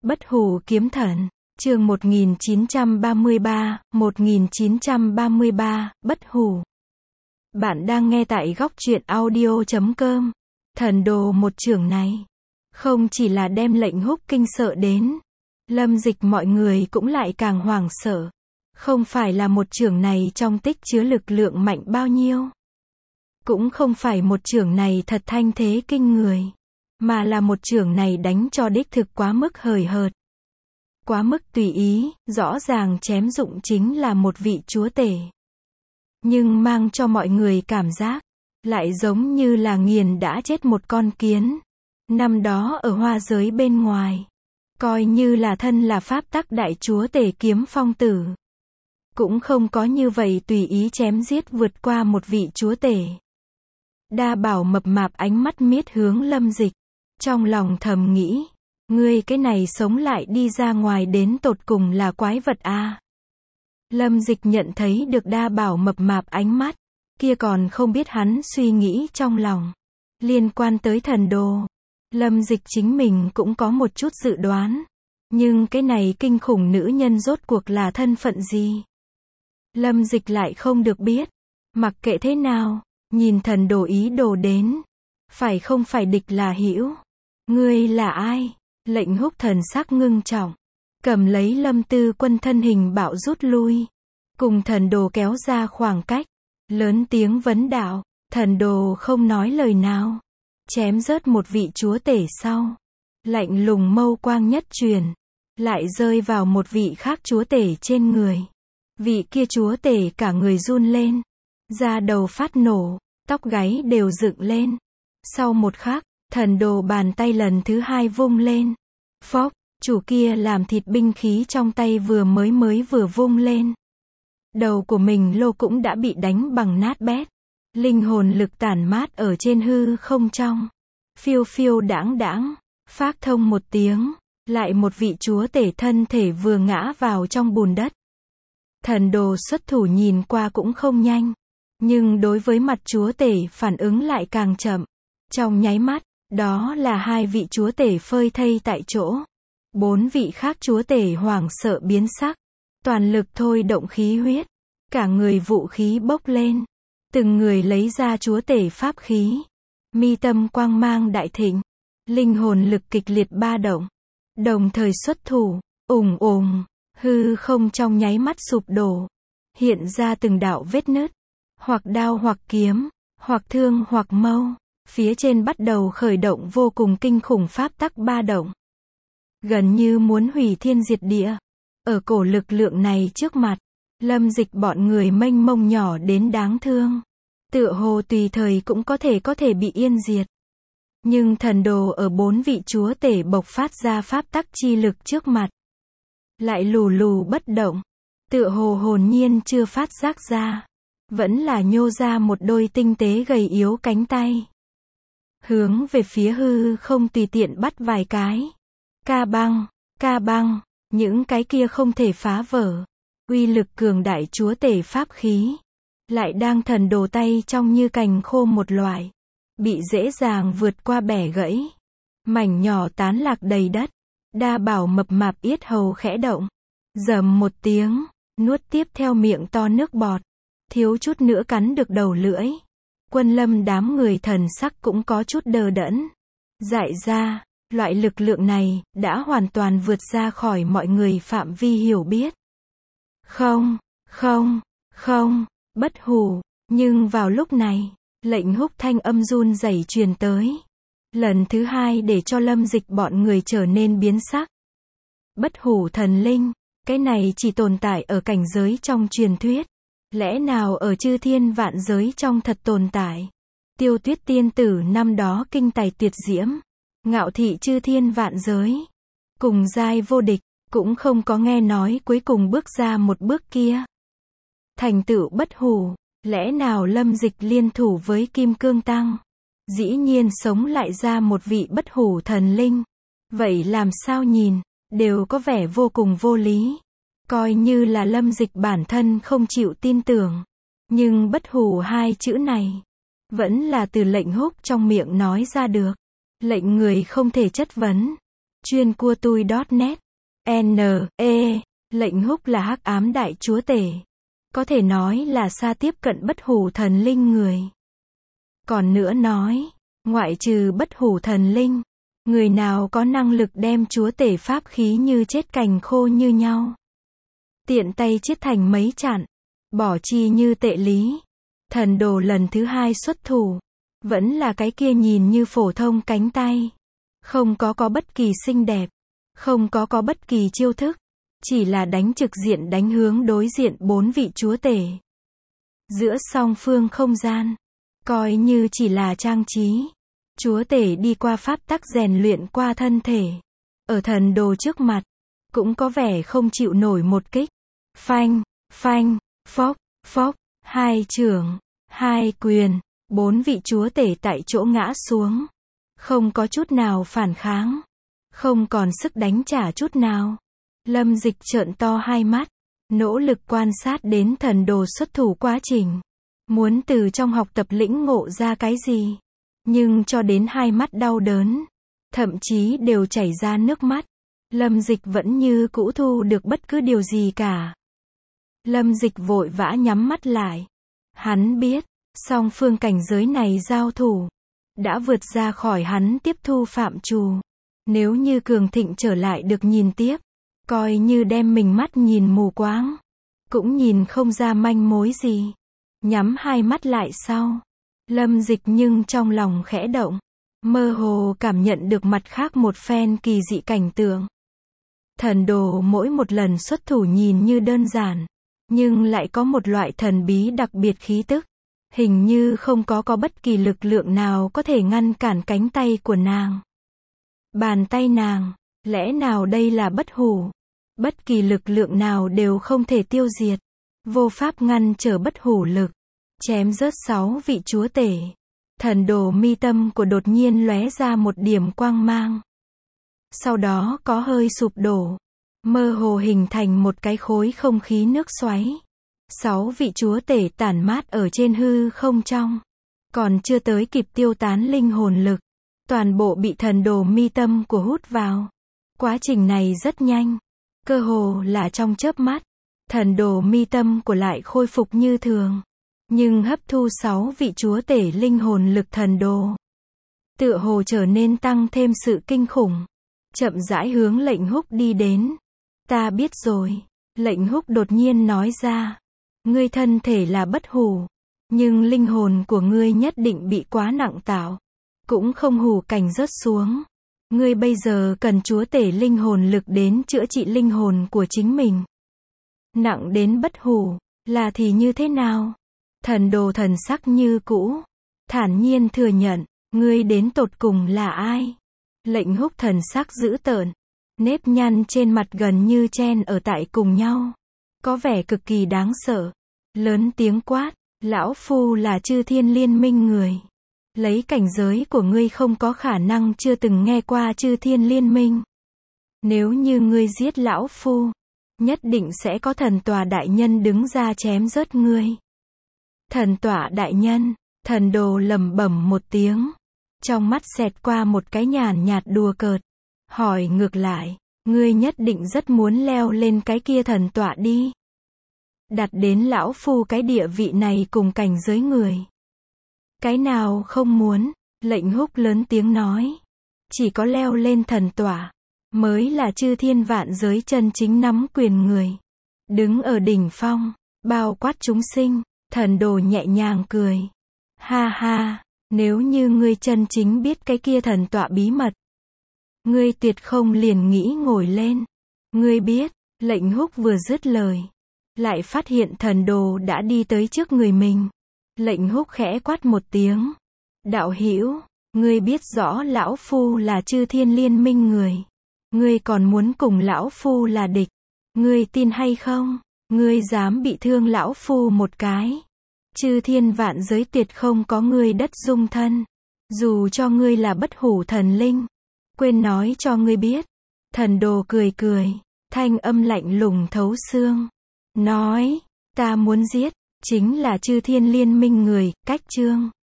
Bất hủ kiếm thần, chương 1933, bất hủ. Bạn đang nghe tại góc truyện audio.com. Thần đồ một chưởng này, không chỉ là đem lệnh húc kinh sợ đến, Lâm Dịch mọi người cũng lại càng hoảng sợ. Không phải là một chưởng này trong tích chứa lực lượng mạnh bao nhiêu. Cũng không phải một chưởng này thật thanh thế kinh người. Mà là một chưởng này đánh cho đích thực quá mức hời hợt. Quá mức tùy ý, rõ ràng chém dụng chính là một vị chúa tể. Nhưng mang cho mọi người cảm giác, lại giống như là nghiền đã chết một con kiến. Năm đó ở hoa giới bên ngoài, coi như là thân là pháp tắc đại chúa tể Kiếm Phong tử. Cũng không có như vậy tùy ý chém giết vượt qua một vị chúa tể. Đa Bảo mập mạp ánh mắt miết hướng Lâm Dịch. Trong lòng thầm nghĩ, ngươi cái này sống lại đi ra ngoài đến tột cùng là quái vật a. Lâm Dịch nhận thấy được Đa Bảo mập mạp ánh mắt, kia còn không biết hắn suy nghĩ trong lòng. Liên quan tới thần đồ, Lâm Dịch chính mình cũng có một chút dự đoán. Nhưng cái này kinh khủng nữ nhân rốt cuộc là thân phận gì? Lâm Dịch lại không được biết. Mặc kệ thế nào, nhìn thần đồ ý đồ đến. Phải không phải địch là hữu. Ngươi là ai? Lệnh húc thần sắc ngưng trọng. Cầm lấy Lâm Tư Quân thân hình bạo rút lui. Cùng thần đồ kéo ra khoảng cách. Lớn tiếng vấn đạo. Thần đồ không nói lời nào. Chém rớt một vị chúa tể sau. Lạnh lùng mâu quang nhất truyền. Lại rơi vào một vị khác chúa tể trên người. Vị kia chúa tể cả người run lên. Da đầu phát nổ. Tóc gáy đều dựng lên. Sau một khắc, thần đồ bàn tay lần thứ hai vung lên. Phốc, chủ kia làm thịt binh khí trong tay vừa vung lên. Đầu của mình lô cũng đã bị đánh bằng nát bét. Linh hồn lực tản mát ở trên hư không trong. Phiêu phiêu đãng đãng, phác thông một tiếng. Lại một vị chúa tể thân thể vừa ngã vào trong bùn đất. Thần đồ xuất thủ nhìn qua cũng không nhanh. Nhưng đối với mặt chúa tể phản ứng lại càng chậm. Trong nháy mắt, đó là hai vị chúa tể phơi thây tại chỗ. 4 vị khác chúa tể hoảng sợ biến sắc. Toàn lực thôi động khí huyết. Cả người vũ khí bốc lên. Từng người lấy ra chúa tể pháp khí. Mi tâm quang mang đại thịnh. Linh hồn lực kịch liệt ba động. Đồng thời xuất thủ. Ùng ùng. Hư không trong nháy mắt sụp đổ. Hiện ra từng đạo vết nứt. Hoặc đao hoặc kiếm. Hoặc thương hoặc mâu. Phía trên bắt đầu khởi động vô cùng kinh khủng pháp tắc ba động. Gần như muốn hủy thiên diệt địa. Ở cổ lực lượng này trước mặt, Lâm Dịch bọn người mênh mông nhỏ đến đáng thương. Tựa hồ tùy thời cũng có thể bị yên diệt. Nhưng thần đồ ở 4 vị chúa tể bộc phát ra pháp tắc chi lực trước mặt. Lại lù lù bất động. Tựa hồ hồn nhiên chưa phát giác ra. Vẫn là nhô ra một đôi tinh tế gầy yếu cánh tay. Hướng về phía hư không tùy tiện bắt vài cái. Ca băng, những cái kia không thể phá vỡ. Uy lực cường đại chúa tể pháp khí. Lại đang thần đồ tay trong như cành khô một loại. Bị dễ dàng vượt qua bẻ gãy. Mảnh nhỏ tán lạc đầy đất. Đa Bảo mập mạp yết hầu khẽ động. Rầm một tiếng, nuốt tiếp theo miệng to nước bọt. Thiếu chút nữa cắn được đầu lưỡi. Quân Lâm đám người thần sắc cũng có chút đờ đẫn. Dại ra, loại lực lượng này đã hoàn toàn vượt ra khỏi mọi người phạm vi hiểu biết. Không, bất hủ. Nhưng vào lúc này, lệnh húc thanh âm run rẩy truyền tới. Lần thứ hai để cho Lâm Dịch bọn người trở nên biến sắc. Bất hủ thần linh, cái này chỉ tồn tại ở cảnh giới trong truyền thuyết. Lẽ nào ở chư thiên vạn giới trong thật tồn tại? Tiêu Tuyết tiên tử năm đó kinh tài tuyệt diễm, ngạo thị chư thiên vạn giới, cùng giai vô địch, cũng không có nghe nói cuối cùng bước ra một bước kia. Thành tựu bất hủ, lẽ nào Lâm Dịch liên thủ với Kim Cương Tăng, dĩ nhiên sống lại ra một vị bất hủ thần linh. Vậy làm sao nhìn, đều có vẻ vô cùng vô lý. Coi như là Lâm Dịch bản thân không chịu tin tưởng. Nhưng bất hủ hai chữ này, vẫn là từ lệnh húc trong miệng nói ra được. Lệnh người không thể chất vấn. Chuyên cua tui.net. N.E. Lệnh húc là hắc ám đại chúa tể. Có thể nói là xa tiếp cận bất hủ thần linh người. Còn nữa nói, ngoại trừ bất hủ thần linh, người nào có năng lực đem chúa tể pháp khí như chết cành khô như nhau. Tiện tay chiết thành mấy chặn, bỏ chi như tệ lý. Thần đồ lần thứ 2 xuất thủ, vẫn là cái kia nhìn như phổ thông cánh tay. Không có bất kỳ xinh đẹp, không có bất kỳ chiêu thức, chỉ là đánh trực diện đánh hướng đối diện 4 vị chúa tể. Giữa song phương không gian, coi như chỉ là trang trí. Chúa tể đi qua pháp tắc rèn luyện qua thân thể. Ở thần đồ trước mặt, cũng có vẻ không chịu nổi một kích. Phanh, phanh, phốc, phốc, 2 chưởng, 2 quyền, 4 vị chúa tể tại chỗ ngã xuống. Không có chút nào phản kháng. Không còn sức đánh trả chút nào. Lâm Dịch trợn to hai mắt, nỗ lực quan sát đến thần đồ xuất thủ quá trình. Muốn từ trong học tập lĩnh ngộ ra cái gì. Nhưng cho đến hai mắt đau đớn, thậm chí đều chảy ra nước mắt. Lâm Dịch vẫn như cũ thu được bất cứ điều gì cả. Lâm Dịch vội vã nhắm mắt lại. Hắn biết, song phương cảnh giới này giao thủ, đã vượt ra khỏi hắn tiếp thu phạm trù. Nếu như cường thịnh trở lại được nhìn tiếp, coi như đem mình mắt nhìn mù quáng, cũng nhìn không ra manh mối gì. Nhắm hai mắt lại sau, Lâm Dịch nhưng trong lòng khẽ động, mơ hồ cảm nhận được mặt khác một phen kỳ dị cảnh tượng. Thần đồ mỗi một lần xuất thủ nhìn như đơn giản, nhưng lại có một loại thần bí đặc biệt khí tức. Hình như không có bất kỳ lực lượng nào có thể ngăn cản cánh tay của nàng. Bàn tay nàng, lẽ nào đây là bất hủ? Bất kỳ lực lượng nào đều không thể tiêu diệt, vô pháp ngăn trở bất hủ lực. Chém rớt 6 vị chúa tể. Thần đồ mi tâm của đột nhiên lóe ra một điểm quang mang. Sau đó có hơi sụp đổ, mơ hồ hình thành một cái khối không khí nước xoáy. 6 vị chúa tể tản mát ở trên hư không trong. Còn chưa tới kịp tiêu tán linh hồn lực, toàn bộ bị thần đồ mi tâm của hút vào. Quá trình này rất nhanh, cơ hồ là trong chớp mắt, thần đồ mi tâm của lại khôi phục như thường. Nhưng hấp thu 6 vị chúa tể linh hồn lực thần đồ, tựa hồ trở nên tăng thêm sự kinh khủng. Chậm rãi hướng Lệnh Húc đi đến. Ta biết rồi. Lệnh Húc đột nhiên nói ra. Ngươi thân thể là bất hủ, nhưng linh hồn của ngươi nhất định bị quá nặng tạo. Cũng không hủ cảnh rớt xuống. Ngươi bây giờ cần chúa tể linh hồn lực đến chữa trị linh hồn của chính mình. Nặng đến bất hủ, là thì như thế nào? Thần đồ thần sắc như cũ, thản nhiên thừa nhận, ngươi đến tột cùng là ai? Lệnh Húc thần sắc dữ tợn, nếp nhăn trên mặt gần như chen ở tại cùng nhau, có vẻ cực kỳ đáng sợ. Lớn tiếng quát, lão phu là Chư Thiên Liên Minh người. Lấy cảnh giới của ngươi không có khả năng chưa từng nghe qua Chư Thiên Liên Minh. Nếu như ngươi giết lão phu, nhất định sẽ có thần tòa đại nhân đứng ra chém rớt ngươi. Thần tọa đại nhân, thần đồ lẩm bẩm một tiếng. Trong mắt xẹt qua một cái nhàn nhạt đùa cợt. Hỏi ngược lại, ngươi nhất định rất muốn leo lên cái kia thần tọa đi. Đặt đến lão phu cái địa vị này cùng cảnh giới người. Cái nào không muốn, Lệnh Húc lớn tiếng nói. Chỉ có leo lên thần tọa, mới là chư thiên vạn giới chân chính nắm quyền người. Đứng ở đỉnh phong, bao quát chúng sinh. Thần đồ nhẹ nhàng cười. Ha ha, nếu như ngươi chân chính biết cái kia thần tọa bí mật, ngươi tuyệt không liền nghĩ ngồi lên. Ngươi biết, Lệnh Húc vừa dứt lời, lại phát hiện thần đồ đã đi tới trước người mình. Lệnh Húc khẽ quát một tiếng. Đạo hữu, ngươi biết rõ lão phu là Chư Thiên Liên Minh người. Ngươi còn muốn cùng lão phu là địch. Ngươi tin hay không? Ngươi dám bị thương lão phu một cái. Chư thiên vạn giới tuyệt không có ngươi đất dung thân. Dù cho ngươi là bất hủ thần linh. Quên nói cho ngươi biết. Thần đồ cười cười. Thanh âm lạnh lùng thấu xương. Nói, ta muốn giết, chính là Chư Thiên Liên Minh người, Cách Chương.